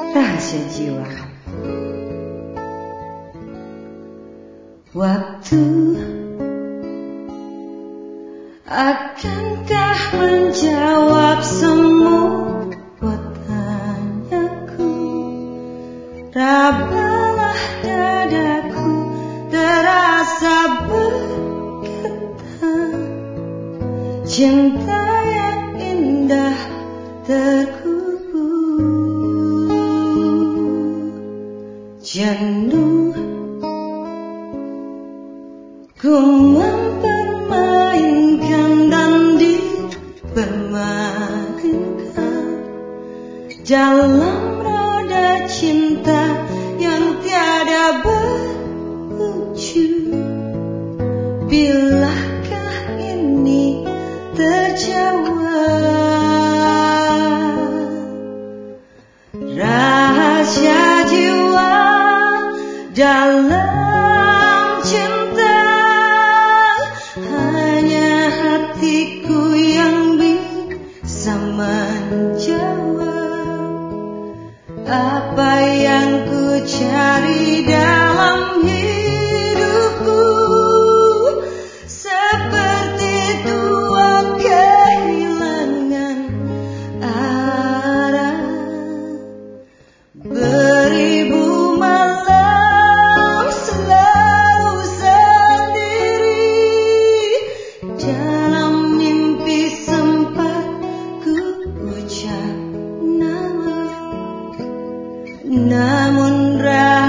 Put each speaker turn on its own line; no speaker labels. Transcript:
rahasia jiwa. Waktu akankah menjawab semua tanyaku? Rabalah dadaku, terasa bergetar. Cinta yang indah terkubur, jenuh ku mempermainkan dan dipermainkan dalam roda cinta yang tiada berujung. Bilakah ini terjawab? Rahasia jiwa dalam cinta, hanya hatiku yang bisa menjawab apa yang ku cari dalam hidupku. Seperti tua kehilangan arah, beribu malam selalu sendiri. Dalam mimpi sempat ku ucap nama, namun